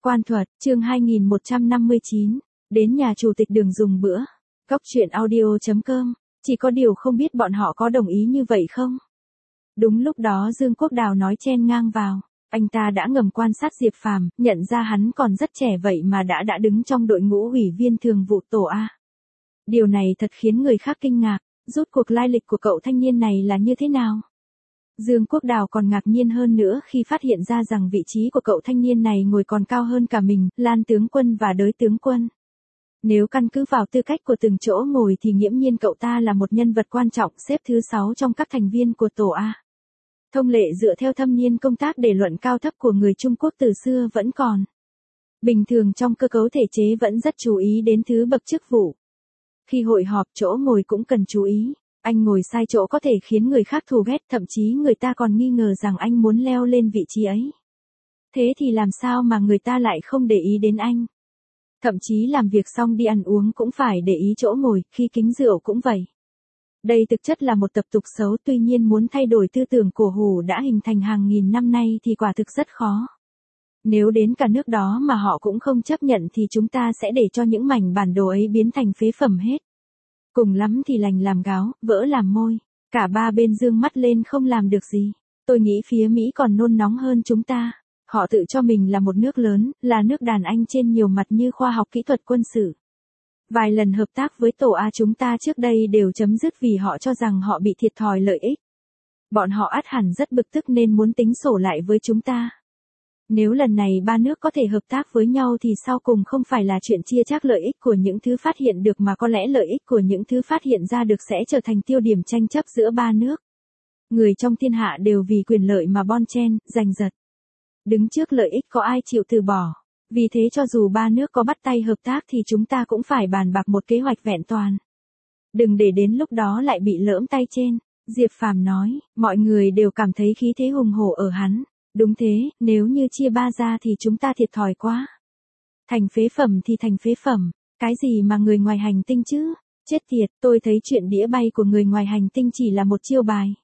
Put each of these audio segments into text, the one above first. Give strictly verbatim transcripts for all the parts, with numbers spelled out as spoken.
Quan thuật, chương hai nghìn một trăm năm mươi chín, đến nhà chủ tịch Đường dùng bữa. Góc truyện audio chấm com, chỉ có điều không biết bọn họ có đồng ý như vậy không? Đúng lúc đó Dương Quốc Đào nói chen ngang vào, anh ta đã ngầm quan sát Diệp Phàm, nhận ra hắn còn rất trẻ vậy mà đã đã đứng trong đội ngũ ủy viên thường vụ tổ A. Điều này thật khiến người khác kinh ngạc, rốt cuộc lai lịch của cậu thanh niên này là như thế nào? Dương Quốc Đào còn ngạc nhiên hơn nữa khi phát hiện ra rằng vị trí của cậu thanh niên này ngồi còn cao hơn cả mình, Lan tướng quân và Đới tướng quân. Nếu căn cứ vào tư cách của từng chỗ ngồi thì nghiễm nhiên cậu ta là một nhân vật quan trọng xếp thứ sáu trong các thành viên của tổ A. Thông lệ dựa theo thâm niên công tác để luận cao thấp của người Trung Quốc từ xưa vẫn còn. Bình thường trong cơ cấu thể chế vẫn rất chú ý đến thứ bậc chức vụ. Khi hội họp chỗ ngồi cũng cần chú ý. Anh ngồi sai chỗ có thể khiến người khác thù ghét, thậm chí người ta còn nghi ngờ rằng anh muốn leo lên vị trí ấy. Thế thì làm sao mà người ta lại không để ý đến anh? Thậm chí làm việc xong đi ăn uống cũng phải để ý chỗ ngồi, khi kính rượu cũng vậy. Đây thực chất là một tập tục xấu, tuy nhiên muốn thay đổi tư tưởng cổ hủ đã hình thành hàng nghìn năm nay thì quả thực rất khó. Nếu đến cả nước đó mà họ cũng không chấp nhận thì chúng ta sẽ để cho những mảnh bản đồ ấy biến thành phế phẩm hết. Cùng lắm thì lành làm gáo, vỡ làm môi. Cả ba bên dương mắt lên không làm được gì. Tôi nghĩ phía Mỹ còn nôn nóng hơn chúng ta. Họ tự cho mình là một nước lớn, là nước đàn anh trên nhiều mặt như khoa học kỹ thuật quân sự. Vài lần hợp tác với tổ A chúng ta trước đây đều chấm dứt vì họ cho rằng họ bị thiệt thòi lợi ích. Bọn họ ắt hẳn rất bực tức nên muốn tính sổ lại với chúng ta. Nếu lần này ba nước có thể hợp tác với nhau thì sau cùng không phải là chuyện chia chác lợi ích của những thứ phát hiện được mà có lẽ lợi ích của những thứ phát hiện ra được sẽ trở thành tiêu điểm tranh chấp giữa ba nước. Người trong thiên hạ đều vì quyền lợi mà bon chen, giành giật. Đứng trước lợi ích có ai chịu từ bỏ. Vì thế cho dù ba nước có bắt tay hợp tác thì chúng ta cũng phải bàn bạc một kế hoạch vẹn toàn. Đừng để đến lúc đó lại bị lỡm tay trên. Diệp Phàm nói, mọi người đều cảm thấy khí thế hùng hổ ở hắn. Đúng thế, nếu như chia ba ra thì chúng ta thiệt thòi quá. Thành phế phẩm thì thành phế phẩm, cái gì mà người ngoài hành tinh chứ? Chết tiệt, tôi thấy chuyện đĩa bay của người ngoài hành tinh chỉ là một chiêu bài.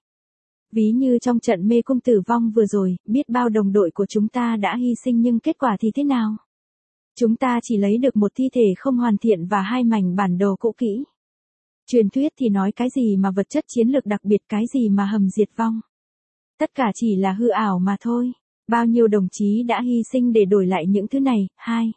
Ví như trong trận mê cung tử vong vừa rồi, biết bao đồng đội của chúng ta đã hy sinh nhưng kết quả thì thế nào? Chúng ta chỉ lấy được một thi thể không hoàn thiện và hai mảnh bản đồ cũ kỹ. Truyền thuyết thì nói cái gì mà vật chất chiến lược đặc biệt, cái gì mà hầm diệt vong. Tất cả chỉ là hư ảo mà thôi. Bao nhiêu đồng chí đã hy sinh để đổi lại những thứ này. Hai.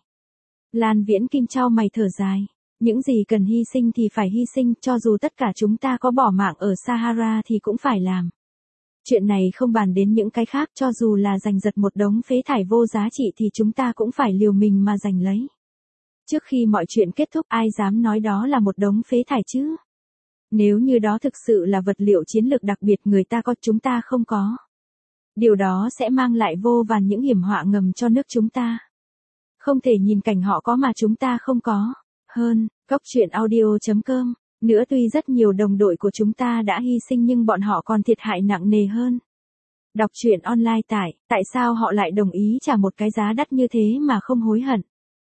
Lan Viễn Kim chau mày thở dài. Những gì cần hy sinh thì phải hy sinh, cho dù tất cả chúng ta có bỏ mạng ở Sahara thì cũng phải làm. Chuyện này không bàn đến những cái khác, cho dù là giành giật một đống phế thải vô giá trị thì chúng ta cũng phải liều mình mà giành lấy. Trước khi mọi chuyện kết thúc ai dám nói đó là một đống phế thải chứ? Nếu như đó thực sự là vật liệu chiến lược đặc biệt người ta có chúng ta không có. Điều đó sẽ mang lại vô vàn những hiểm họa ngầm cho nước chúng ta. Không thể nhìn cảnh họ có mà chúng ta không có. Hơn, góc truyện audio chấm com. Nữa tuy rất nhiều đồng đội của chúng ta đã hy sinh nhưng bọn họ còn thiệt hại nặng nề hơn. Đọc truyện online tại, tại sao họ lại đồng ý trả một cái giá đắt như thế mà không hối hận?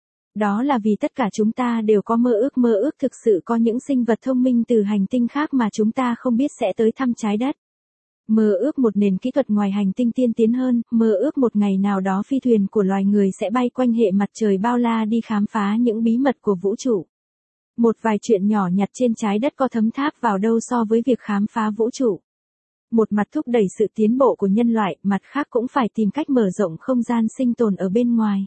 Đó là vì tất cả chúng ta đều có mơ ước, mơ ước thực sự có những sinh vật thông minh từ hành tinh khác mà chúng ta không biết sẽ tới thăm trái đất. Mơ ước một nền kỹ thuật ngoài hành tinh tiên tiến hơn, mơ ước một ngày nào đó phi thuyền của loài người sẽ bay quanh hệ mặt trời bao la đi khám phá những bí mật của vũ trụ. Một vài chuyện nhỏ nhặt trên trái đất có thấm tháp vào đâu so với việc khám phá vũ trụ. Một mặt thúc đẩy sự tiến bộ của nhân loại, mặt khác cũng phải tìm cách mở rộng không gian sinh tồn ở bên ngoài.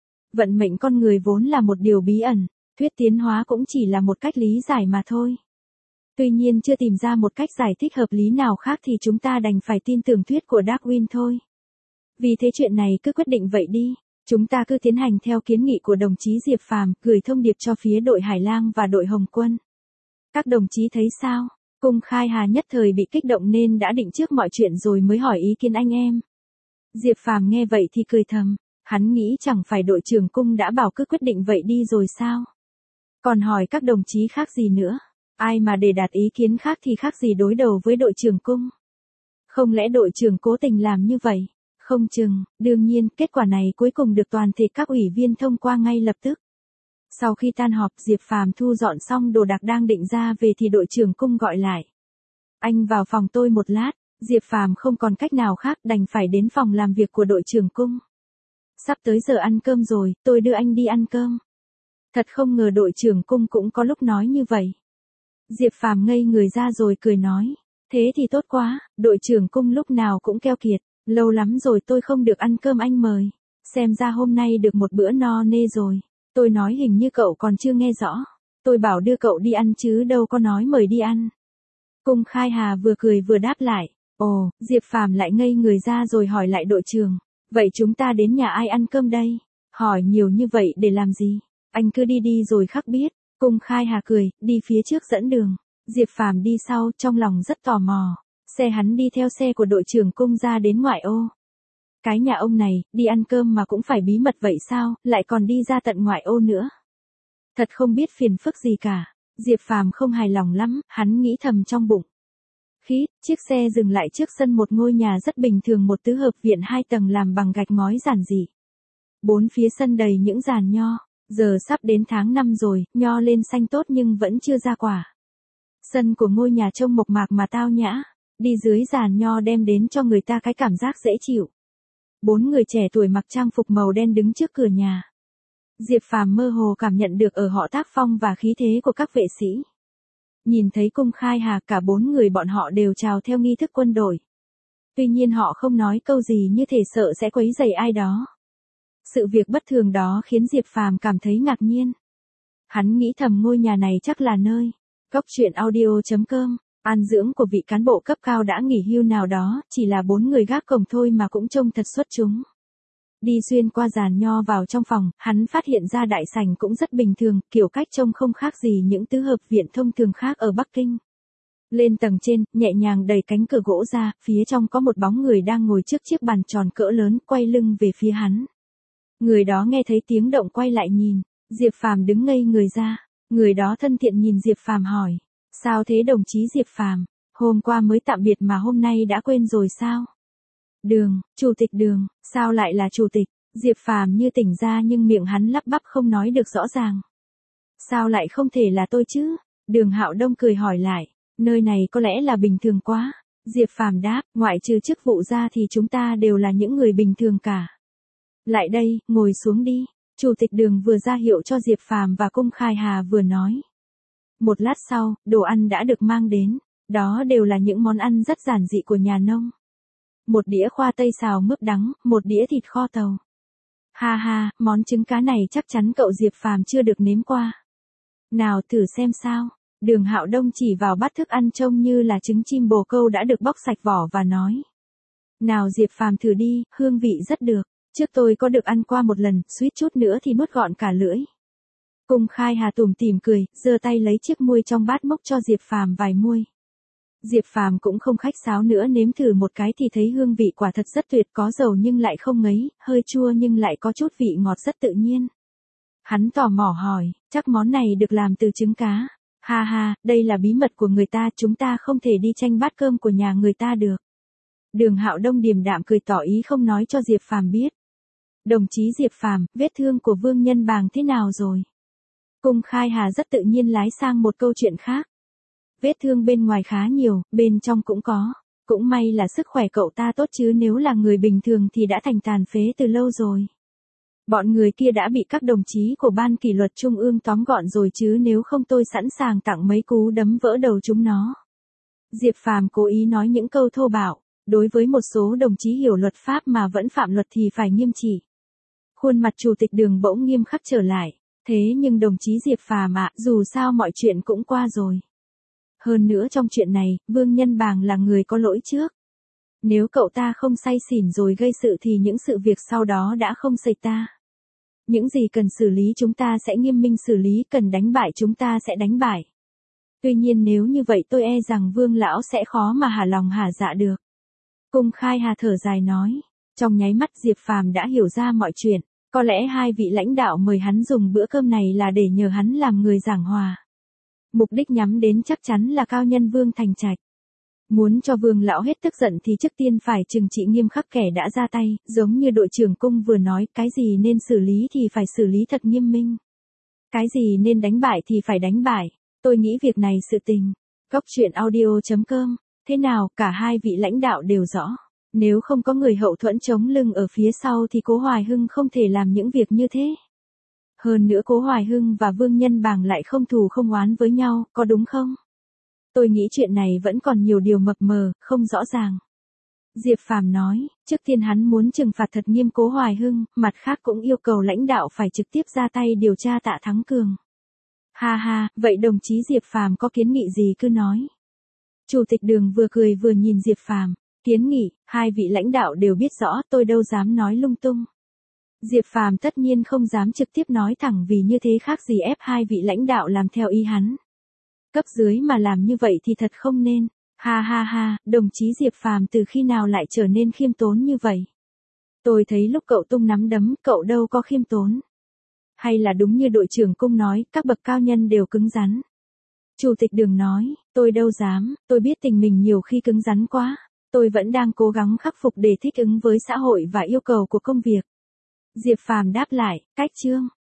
Vận mệnh con người vốn là một điều bí ẩn, thuyết tiến hóa cũng chỉ là một cách lý giải mà thôi. Tuy nhiên chưa tìm ra một cách giải thích hợp lý nào khác thì chúng ta đành phải tin tưởng thuyết của Darwin thôi. Vì thế chuyện này cứ quyết định vậy đi. Chúng ta cứ tiến hành theo kiến nghị của đồng chí Diệp Phàm, gửi thông điệp cho phía đội Hải Lang và đội Hồng Quân. Các đồng chí thấy sao? Cung Khai Hà nhất thời bị kích động nên đã định trước mọi chuyện rồi mới hỏi ý kiến anh em. Diệp Phàm nghe vậy thì cười thầm, hắn nghĩ chẳng phải đội trưởng Cung đã bảo cứ quyết định vậy đi rồi sao? Còn hỏi các đồng chí khác gì nữa? Ai mà để đạt ý kiến khác thì khác gì đối đầu với đội trưởng Cung? Không lẽ đội trưởng cố tình làm như vậy? Không chừng, đương nhiên, kết quả này cuối cùng được toàn thể các ủy viên thông qua ngay lập tức. Sau khi tan họp, Diệp Phàm thu dọn xong đồ đạc đang định ra về thì đội trưởng Cung gọi lại. Anh vào phòng tôi một lát. Diệp Phàm không còn cách nào khác đành phải đến phòng làm việc của đội trưởng Cung. Sắp tới giờ ăn cơm rồi, tôi đưa anh đi ăn cơm. Thật không ngờ đội trưởng cung cũng có lúc nói như vậy. Diệp Phàm ngây người ra rồi cười nói. Thế thì tốt quá, đội trưởng cung lúc nào cũng keo kiệt. Lâu lắm rồi tôi không được ăn cơm anh mời. Xem ra hôm nay được một bữa no nê rồi. Tôi nói hình như cậu còn chưa nghe rõ. Tôi bảo đưa cậu đi ăn chứ đâu có nói mời đi ăn. Cung Khai Hà vừa cười vừa đáp lại. Ồ, Diệp Phàm lại ngây người ra rồi hỏi lại đội trưởng. Vậy chúng ta đến nhà ai ăn cơm đây? Hỏi nhiều như vậy để làm gì? Anh cứ đi đi rồi khắc biết. Cung Khai Hà cười, đi phía trước dẫn đường. Diệp Phàm đi sau, trong lòng rất tò mò. Xe hắn đi theo xe của đội trưởng cung ra đến ngoại ô. Cái nhà ông này, đi ăn cơm mà cũng phải bí mật vậy sao, lại còn đi ra tận ngoại ô nữa. Thật không biết phiền phức gì cả. Diệp Phàm không hài lòng lắm, hắn nghĩ thầm trong bụng. Khít, chiếc xe dừng lại trước sân một ngôi nhà rất bình thường, một tứ hợp viện hai tầng làm bằng gạch ngói giản dị. Bốn phía sân đầy những giàn nho. Giờ sắp đến tháng năm rồi, nho lên xanh tốt nhưng vẫn chưa ra quả. Sân của ngôi nhà trông mộc mạc mà tao nhã. Đi dưới giàn nho đem đến cho người ta cái cảm giác dễ chịu. Bốn người trẻ tuổi mặc trang phục màu đen đứng trước cửa nhà. Diệp Phàm mơ hồ cảm nhận được ở họ tác phong và khí thế của các vệ sĩ. Nhìn thấy Cung Khai Hà, cả bốn người bọn họ đều chào theo nghi thức quân đội. Tuy nhiên họ không nói câu gì, như thể sợ sẽ quấy rầy ai đó. Sự việc bất thường đó khiến Diệp Phàm cảm thấy ngạc nhiên. Hắn nghĩ thầm ngôi nhà này chắc là nơi Cóc truyện audio chấm com, an dưỡng của vị cán bộ cấp cao đã nghỉ hưu nào đó, chỉ là bốn người gác cổng thôi mà cũng trông thật xuất chúng. Đi xuyên qua giàn nho vào trong phòng, hắn phát hiện ra đại sảnh cũng rất bình thường, kiểu cách trông không khác gì những tứ hợp viện thông thường khác ở Bắc Kinh. Lên tầng trên, nhẹ nhàng đẩy cánh cửa gỗ ra, phía trong có một bóng người đang ngồi trước chiếc bàn tròn cỡ lớn, quay lưng về phía hắn. Người đó nghe thấy tiếng động quay lại nhìn, Diệp Phàm đứng ngây người ra. Người đó thân thiện nhìn Diệp Phàm hỏi, sao thế đồng chí Diệp Phàm, hôm qua mới tạm biệt mà hôm nay đã quên rồi sao? Đường, chủ tịch Đường, sao lại là chủ tịch? Diệp Phàm như tỉnh ra nhưng miệng hắn lắp bắp không nói được rõ ràng. Sao lại không thể là tôi chứ? Đường Hạo Đông cười hỏi lại, nơi này có lẽ là bình thường quá. Diệp Phàm đáp, ngoại trừ chức vụ ra thì chúng ta đều là những người bình thường cả. Lại đây, ngồi xuống đi. Chủ tịch Đường vừa ra hiệu cho Diệp Phàm và Cung Khai Hà vừa nói. Một lát sau, đồ ăn đã được mang đến. Đó đều là những món ăn rất giản dị của nhà nông. Một đĩa khoai tây xào mướp đắng, một đĩa thịt kho tàu. Ha ha, món trứng cá này chắc chắn cậu Diệp Phàm chưa được nếm qua. Nào thử xem sao. Đường Hạo Đông chỉ vào bát thức ăn trông như là trứng chim bồ câu đã được bóc sạch vỏ và nói. Nào Diệp Phàm thử đi, hương vị rất được. Trước tôi có được ăn qua một lần, suýt chút nữa thì nuốt gọn cả lưỡi. Cung Khai Hà tủm tỉm cười, giơ tay lấy chiếc muôi trong bát mốc cho Diệp Phàm vài muôi. Diệp Phàm cũng không khách sáo nữa, nếm thử một cái thì thấy hương vị quả thật rất tuyệt, có dầu nhưng lại không ngấy, hơi chua nhưng lại có chút vị ngọt rất tự nhiên. Hắn tò mò hỏi, chắc món này được làm từ trứng cá. Ha ha, đây là bí mật của người ta, chúng ta không thể đi tranh bát cơm của nhà người ta được. Đường Hạo Đông điềm đạm cười tỏ ý không nói cho Diệp Phàm biết. Đồng chí Diệp Phàm, vết thương của Vương Nhân Bàng thế nào rồi? Cung Khai Hà rất tự nhiên lái sang một câu chuyện khác. Vết thương bên ngoài khá nhiều, bên trong cũng có. Cũng may là sức khỏe cậu ta tốt chứ nếu là người bình thường thì đã thành tàn phế từ lâu rồi. Bọn người kia đã bị các đồng chí của Ban Kỷ luật Trung ương tóm gọn rồi chứ nếu không tôi sẵn sàng tặng mấy cú đấm vỡ đầu chúng nó. Diệp Phàm cố ý nói những câu thô bạo. Đối với một số đồng chí hiểu luật pháp mà vẫn phạm luật thì phải nghiêm trị. Khuôn mặt chủ tịch Đường bỗng nghiêm khắc trở lại. Thế nhưng đồng chí Diệp Phàm ạ, dù sao mọi chuyện cũng qua rồi. Hơn nữa trong chuyện này, Vương Nhân Bàng là người có lỗi trước. Nếu cậu ta không say xỉn rồi gây sự thì những sự việc sau đó đã không xảy ra. Những gì cần xử lý chúng ta sẽ nghiêm minh xử lý, cần đánh bại chúng ta sẽ đánh bại. Tuy nhiên nếu như vậy tôi e rằng Vương lão sẽ khó mà hả lòng hả dạ được. Cung Khai Hà thở dài nói. Trong nháy mắt Diệp Phàm đã hiểu ra mọi chuyện. Có lẽ hai vị lãnh đạo mời hắn dùng bữa cơm này là để nhờ hắn làm người giảng hòa. Mục đích nhắm đến chắc chắn là cao nhân Vương Thành Trạch. Muốn cho Vương lão hết tức giận thì trước tiên phải trừng trị nghiêm khắc kẻ đã ra tay, giống như đội trưởng Cung vừa nói, cái gì nên xử lý thì phải xử lý thật nghiêm minh. Cái gì nên đánh bại thì phải đánh bại. Tôi nghĩ việc này sự tình. Cóc truyện audio chấm com. Thế nào, cả hai vị lãnh đạo đều rõ. Nếu không có người hậu thuẫn chống lưng ở phía sau thì Cố Hoài Hưng không thể làm những việc như thế. Hơn nữa Cố Hoài Hưng và Vương Nhân Bàng lại không thù không oán với nhau, có đúng không? Tôi nghĩ chuyện này vẫn còn nhiều điều mập mờ, không rõ ràng. Diệp Phàm nói, trước tiên hắn muốn trừng phạt thật nghiêm Cố Hoài Hưng, mặt khác cũng yêu cầu lãnh đạo phải trực tiếp ra tay điều tra Tạ Thắng Cường. Ha ha, vậy đồng chí Diệp Phàm có kiến nghị gì cứ nói. Chủ tịch Đường vừa cười vừa nhìn Diệp Phàm, kiến nghị, hai vị lãnh đạo đều biết rõ, tôi đâu dám nói lung tung. Diệp Phàm tất nhiên không dám trực tiếp nói thẳng vì như thế khác gì ép hai vị lãnh đạo làm theo ý hắn. Cấp dưới mà làm như vậy thì thật không nên. Ha ha ha, đồng chí Diệp Phàm từ khi nào lại trở nên khiêm tốn như vậy? Tôi thấy lúc cậu tung nắm đấm, cậu đâu có khiêm tốn. Hay là đúng như đội trưởng Cung nói, các bậc cao nhân đều cứng rắn. Chủ tịch Đường nói, tôi đâu dám, tôi biết tình mình nhiều khi cứng rắn quá. Tôi vẫn đang cố gắng khắc phục để thích ứng với xã hội và yêu cầu của công việc. Diệp Phàm đáp lại, cách chương.